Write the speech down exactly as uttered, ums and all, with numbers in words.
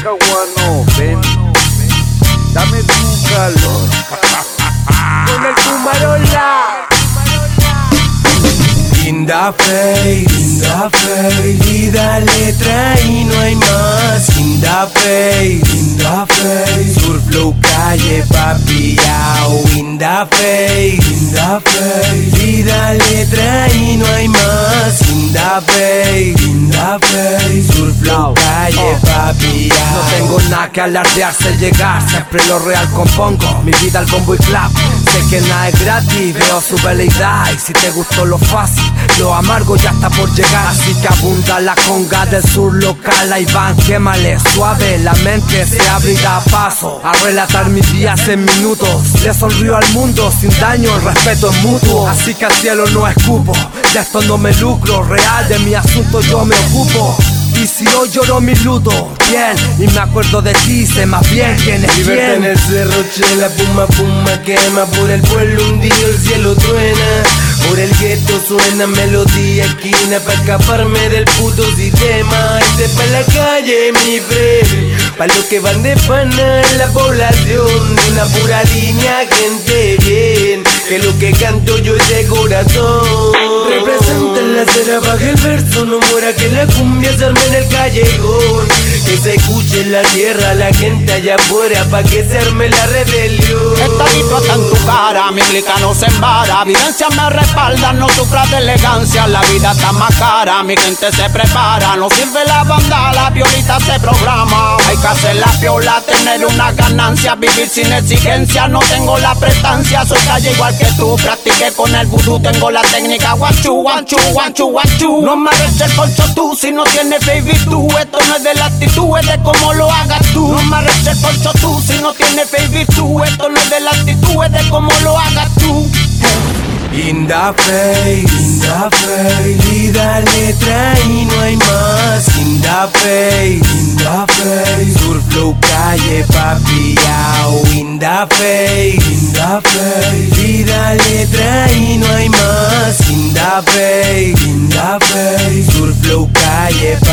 Caguano, ven, dame tu calor. Con el Fumarola. Linda face, linda face, vida letra y no hay más. Linda face, linda face, surf flow calle papi yao. Linda face, linda face, vida letra y no hay más. Linda face, linda face, surf flow calle papi yao. No tengo nada que alardearse, llegar, siempre lo real compongo. Mi vida al bombo y clap, sé que nada es gratis, veo su veleidad. Y si te gustó lo fácil, lo amargo ya está por llegar. Así que abunda la conga del sur local. Ahí van, quémale suave, la mente se abre y da paso a relatar mis días en minutos. Le sonrío al mundo sin daño, el respeto es mutuo. Así que al cielo no escupo, de esto no me lucro. Real de mi asunto yo me ocupo. Y si hoy lloro mi luto, bien, y me acuerdo de ti, sé más bien quién es Libertad quién. en el cerro, chela, puma, puma, quema. Por el pueblo hundido el cielo truena. Por el gueto suena melodía esquina pa' escaparme del puto sistema. Este pa' la calle, mi friend, pa' los que van de pana en la población. De una pura línea, gente bien, que lo que canto yo es de corazón. Representa la cera, baja el verso, no muera que la cumbia se arme en el callejón. Que se escuche en la tierra, la gente allá afuera, pa' que se arme la rebelión. Esta guitarra está en tu cara, mi clica no se embara. Vivencia me respalda, no sufras de elegancia. La vida está más cara, mi gente se prepara. No sirve la banda, la violita se programa. Hay que hacer la piola, tener una ganancia. Vivir sin exigencia, no tengo la prestancia. Soy calle igual que tú, practiqué con el vudú. Tengo la técnica guanchu, guanchu, guanchu, guanchu. No me arreches el colcho tú, si no tienes fe y virtud. Esto no es de la actitud, es de cómo lo hagas tú. No me arreches el colcho tú, si no tienes fe y virtud. Esto no es de la actitud, es de cómo lo hagas tú. Linda face, linda face, vida letra y no hay más. Linda face, linda face, surf flow calle papi yao. Linda face, linda face, vida letra y no hay más. Linda face, linda face, surf flow calle papi